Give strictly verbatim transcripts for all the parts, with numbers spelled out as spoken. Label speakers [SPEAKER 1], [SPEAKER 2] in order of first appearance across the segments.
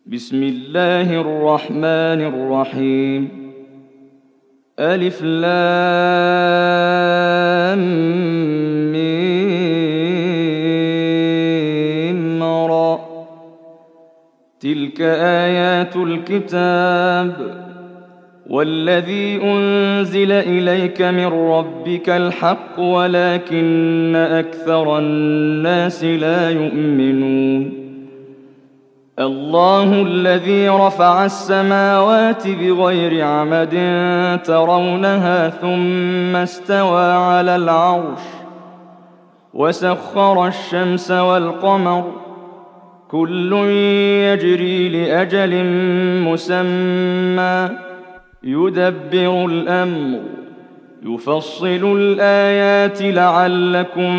[SPEAKER 1] بسم الله الرحمن الرحيم. ألف لام ميم را. تلك آيات الكتاب والذي أنزل إليك من ربك الحق ولكن أكثر الناس لا يؤمنون. الله الذي رفع السماوات بغير عمد ترونها ثم استوى على العرش وسخر الشمس والقمر كل يجري لأجل مسمى يدبر الأمر يفصل الآيات لعلكم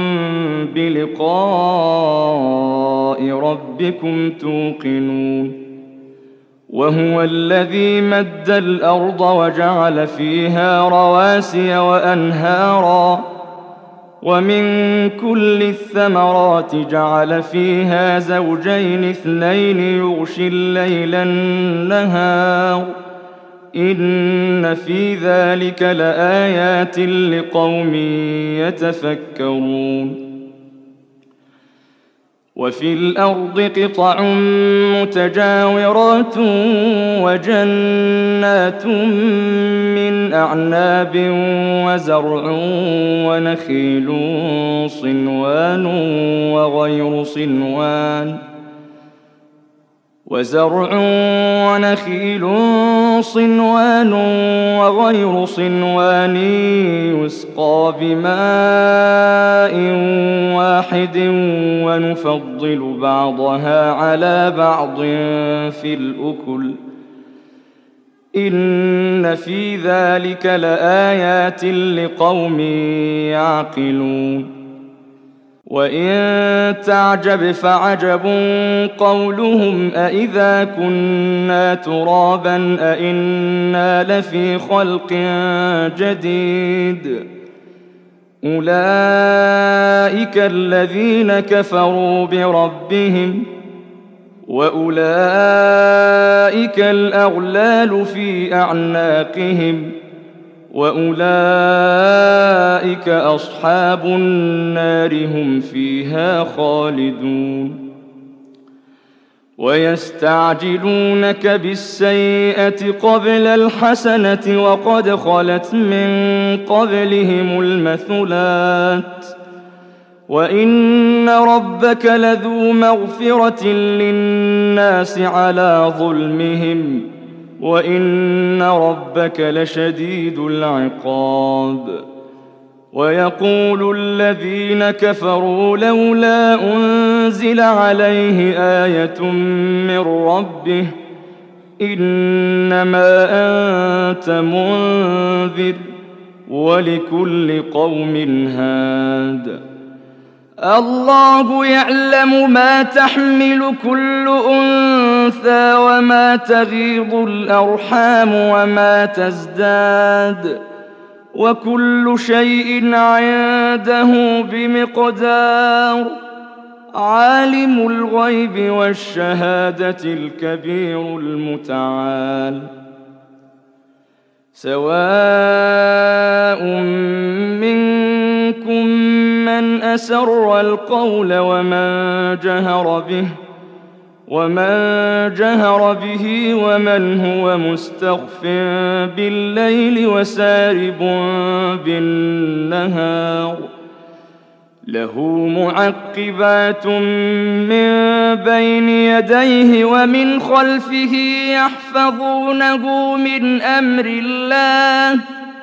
[SPEAKER 1] بلقاء ربكم توقنون. وهو الذي مد الأرض وجعل فيها رواسي وأنهارا ومن كل الثمرات جعل فيها زوجين اثنين يغشي الليل النهار إن في ذلك لآيات لقوم يتفكرون. وفي الأرض قطع متجاورات وجنات من أعناب وزرع ونخيل صنوان وغير صنوان وزرع ونخيل صنوان وغير صنوان يسقى بماء واحد ونفضل بعضها على بعض في الأكل إن في ذلك لآيات لقوم يعقلون. وإن تعجب فعجب قولهم أإذا كنا ترابا أإنا لفي خلق جديد أولئك الذين كفروا بربهم وأولئك الأغلال في أعناقهم وأولئك أصحاب النار هم فيها خالدون. ويستعجلونك بالسيئة قبل الحسنة وقد خلت من قبلهم المثلات وإن ربك لذو مغفرة للناس على ظلمهم وإن ربك لشديد العقاب. ويقول الذين كفروا لولا أنزل عليه آية من ربه إنما أنت منذر ولكل قوم هاد. الله يعلم ما تحمل كل أنثى وما تغيض الأرحام وما تزداد وكل شيء عنده بمقدار. عالم الغيب والشهادة الكبير المتعال. سواء منكم من أسر القول ومن جهر به ومن جهر به ومن هو مستخف بالليل وسارب بالنهار له معقبات من بين يديه ومن خلفه يحفظونه من أمر الله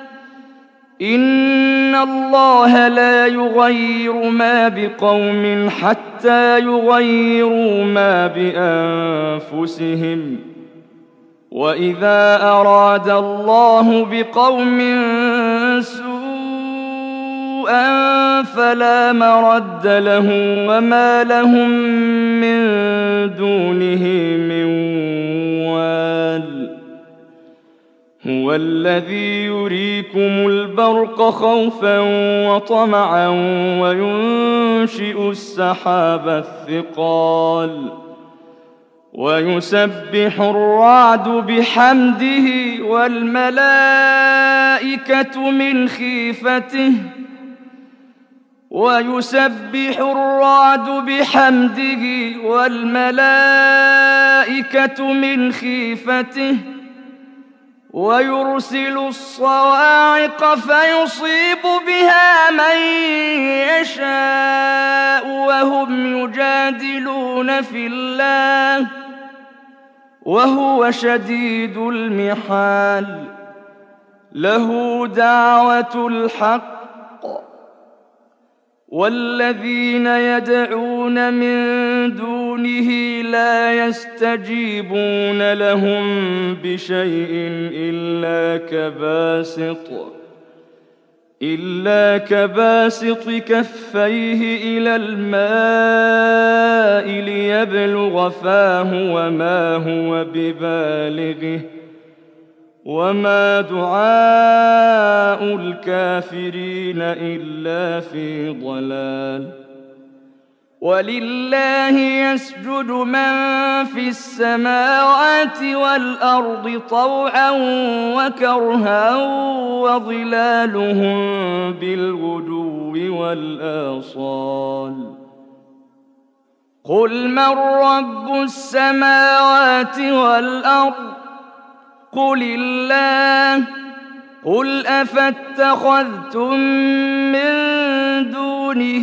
[SPEAKER 1] إن الله لا يغير ما بقوم حتى يغيروا ما بأنفسهم وإذا أراد الله بقوم سوءا فلا مرد له وما لهم من دونه من وال. هو الذي يريكم البرق خوفا وطمعا وينشئ السحاب الثقال ويسبح الرعد بحمده والملائكة من خيفته ويسبح الرعد بحمده والملائكة من خيفته ويرسل الصواعق فيصيب بها من يشاء وهم يجادلون في الله وهو شديد المحال له دعوة الحق والذين يدعون من دونه لا يستجيبون لهم بشيء إلا كباسط إلا كباسط كفيه إلى الماء ليبلغ فاه وما هو ببالغه وما دعاء الكافرين إلا في ضلال ولله يسجد من في السماوات والأرض طوعا وكرها وظلالهم بالغدو والآصال قل من رب السماوات والأرض قل الله قل أفاتخذتم من دونه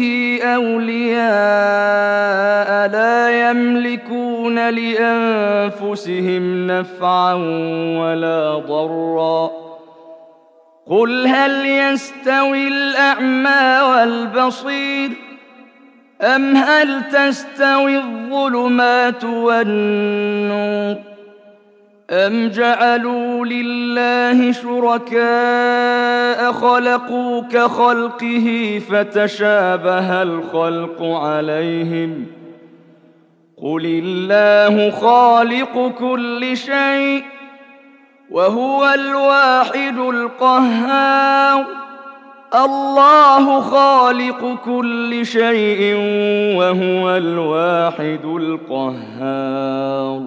[SPEAKER 1] أولياء لا يملكون لأنفسهم نفعا ولا ضرا قل هل يستوي الأعمى والبصير أم هل تستوي الظلمات والنور أم جعلوا لله شركاء خلقوا كخلقه فتشابه الخلق عليهم قل الله خالق كل شيء وهو الواحد القهار الله خالق كل شيء وهو الواحد القهار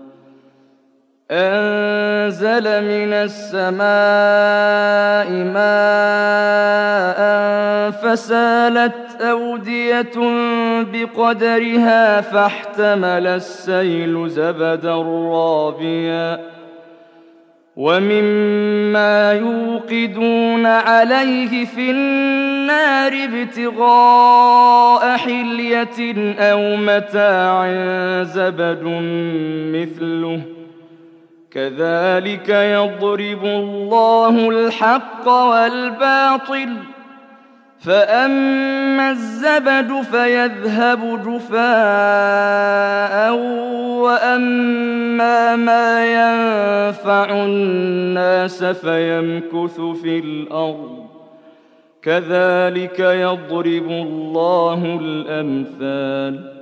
[SPEAKER 1] أنزل من السماء ماء فسالت أودية بقدرها فاحتمل السيل زبدا رابيا ومما يوقدون عليه في النار ابتغاء حلية أو متاع زبد مثله كذلك يضرب الله الحق والباطل فأما الزبد فيذهب جفاء وأما ما ينفع الناس فيمكث في الأرض كذلك يضرب الله الأمثال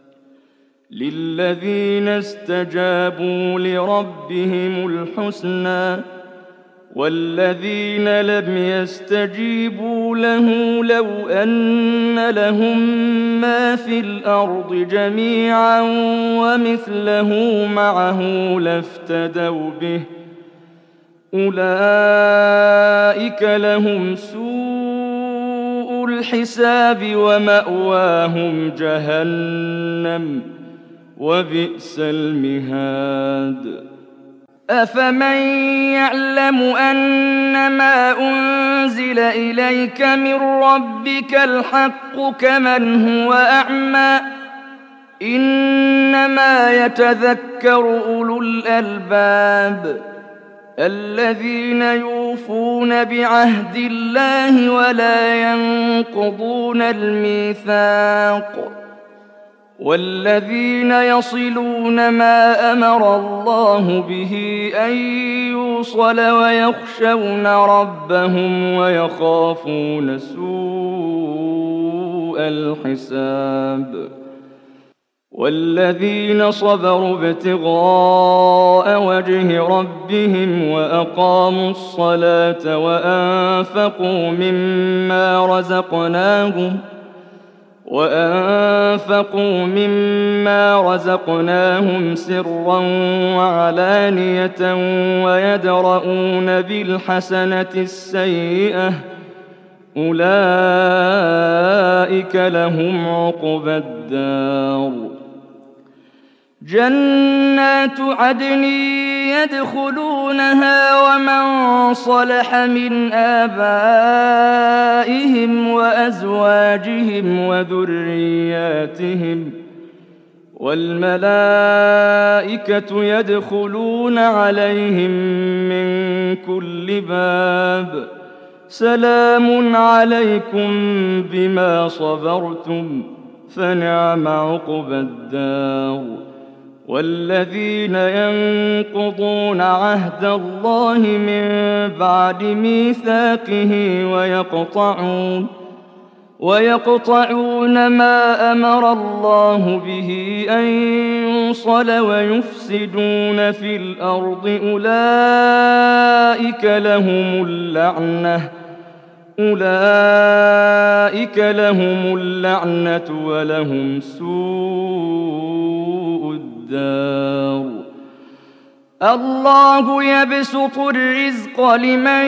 [SPEAKER 1] للذين استجابوا لربهم الحسنى والذين لم يستجيبوا له لو أن لهم ما في الأرض جميعا ومثله معه لافتدوا به أولئك لهم سوء الحساب ومأواهم جهنم وبئس المهاد أفمن يعلم أنما أنزل إليك من ربك الحق كمن هو أعمى إنما يتذكر أولو الألباب الذين يوفون بعهد الله ولا ينقضون الميثاق والذين يصلون ما أمر الله به أن يوصل ويخشون ربهم ويخافون سوء الحساب والذين صبروا ابتغاء وجه ربهم وأقاموا الصلاة وأنفقوا مما رزقناهم وأنفقوا مما رزقناهم سرا وعلانية ويدرؤون بالحسنة السيئة أولئك لهم عقبى الدار. جنات عدن يدخلونها ومن صلح من آبائهم وأزواجهم وذرياتهم والملائكة يدخلون عليهم من كل باب سلام عليكم بما صبرتم فنعم عقبى الدار. والذين ينقضون عهد الله من بعد ميثاقه ويقطعون ويقطعون ما أمر الله به أن يوصل ويفسدون في الأرض أولئك لهم اللعنة أولئك لهم اللعنة ولهم سوء الدار. الله يبسط الرزق لمن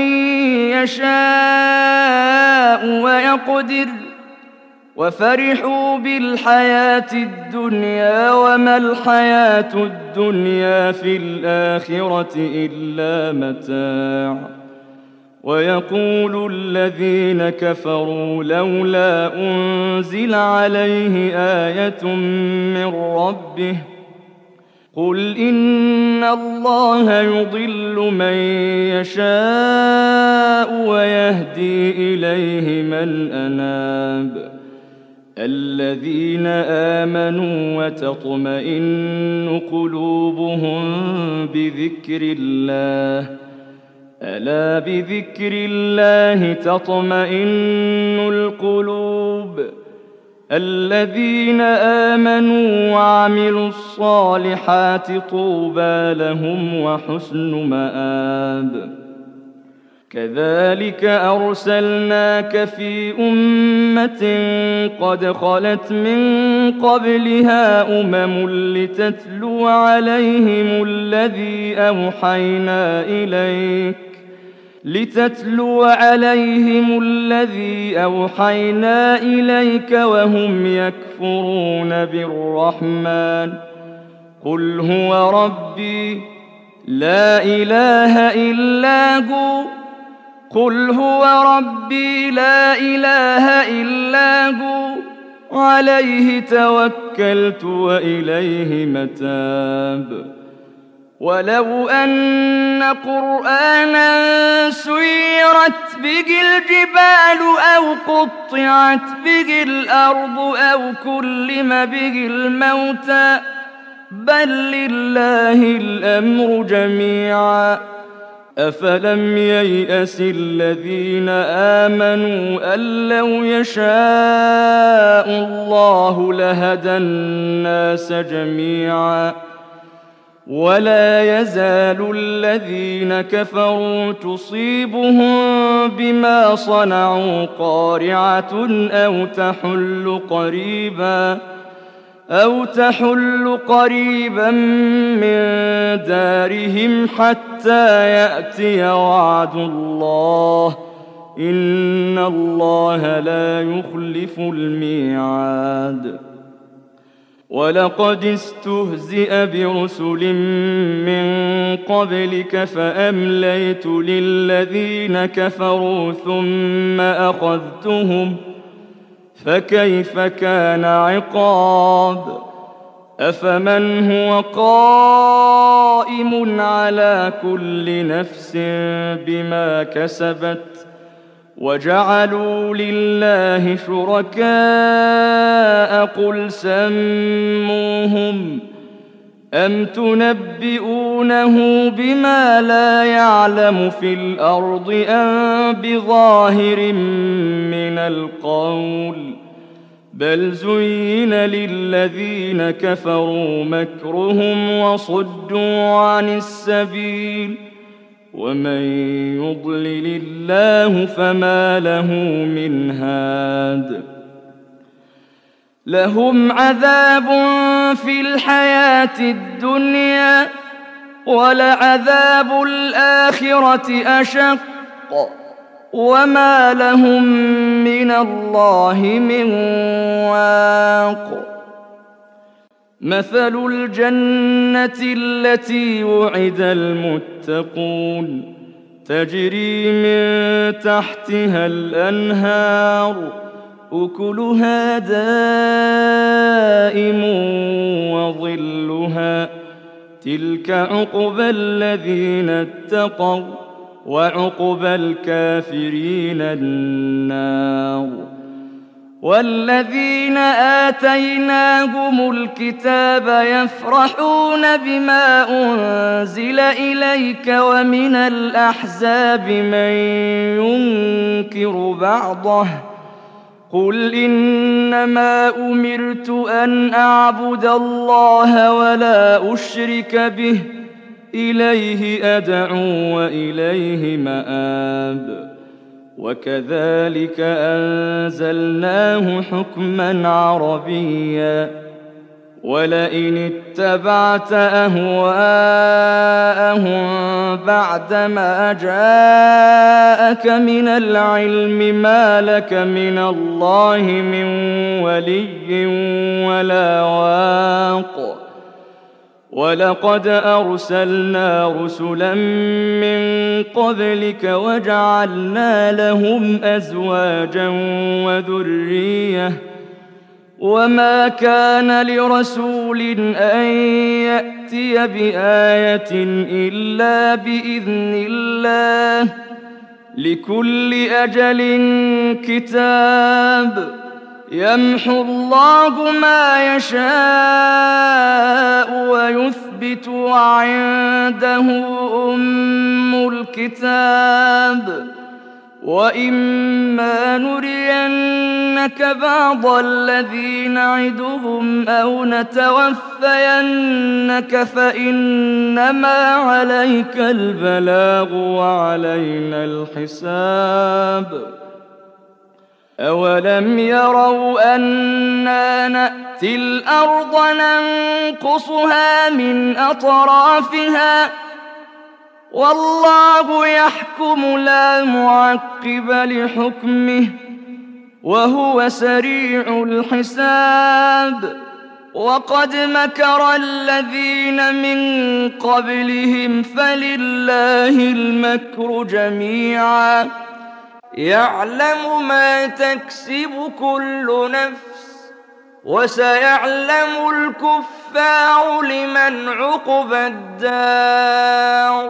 [SPEAKER 1] يشاء ويقدر وفرحوا بالحياة الدنيا وما الحياة الدنيا في الآخرة إلا متاع. ويقول الذين كفروا لولا أنزل عليه آية من ربه قل إن الله يضل من يشاء ويهدي إليه من أناب. الذين آمنوا وتطمئن قلوبهم بذكر الله ألا بذكر الله تطمئن القلوب. الذين آمنوا وعملوا الصالحات طوبى لهم وحسن مآب. كذلك أرسلناك في أمة قد خلت من قبلها أمم لتتلو عليهم الذي أوحينا إليك لتتلو عليهم الذي أوحينا إليك وهم يكفرون بالرحمن قل هو ربي لا إله إلا هو قل هو ربي لا إله إلا هو عليه توكلت وإليه متاب. ولو أن قرآنا سيرت به الجبال أو قطعت به الأرض أو كلم به الموتى بل لله الأمر جميعا أفلم ييأس الذين آمنوا أن لو يشاء الله لهدى الناس جميعا ولا يزال الذين كفروا تصيبهم بما صنعوا قارعة أو تحل قريبا أو تحل قريبا من دارهم حتى يأتي وعد الله إن الله لا يخلف الميعاد. ولقد استهزئ برسل من قبلك فأمليت للذين كفروا ثم أخذتهم فكيف كان عقاب. أفمن هو قائم على كل نفس بما كسبت وجعلوا لله شركاء قل سموهم أم تنبئونه بما لا يعلم في الأرض أم بظاهر من القول بل زين للذين كفروا مكرهم وصدوا عن السبيل ومن يضلل الله فما له من هاد. لهم عذاب في الحياة الدنيا ولعذاب الآخرة أشق وما لهم من الله من واق مثل الجنة التي وعد المتقون تجري من تحتها الأنهار أكلها دائم وظلها تلك عقبى الذين اتقوا وعقبى الكافرين النار والذين آتيناهم الكتاب يفرحون بما أنزل إليك ومن الأحزاب من ينكر بعضه قل إنما أمرت أن أعبد الله ولا أشرك به إليه أدعو وإليه مآب وكذلك أنزلناه حكما عربيا ولئن اتبعت أهواءهم بعدما جاءك من العلم ما لك من الله من ولي ولا واق ولقد أرسلنا رسلا من قبلك وجعلنا لهم أزواجا وذرية وما كان لرسول أن يأتي بآية إلا بإذن الله لكل أجل كتاب يمحو الله ما يشاء ويثبت وعنده أم الكتاب وإما نرينك بعض الذي نعدهم أو نتوفينك فإنما عليك البلاغ وعلينا الحساب أولم يروا أنا نأتي الأرض ننقصها من أطرافها والله يحكم لا معقب لحكمه وهو سريع الحساب وقد مكر الذين من قبلهم فلله المكر جميعا يعلم ما تكسب كل نفس وسيعلم الكفار لمن عقبى الدار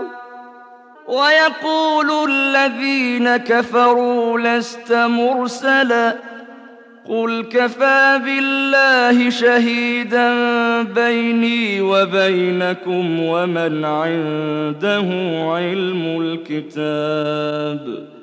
[SPEAKER 1] ويقول الذين كفروا لست مرسلا قل كفى بالله شهيدا بيني وبينكم ومن عنده علم الكتاب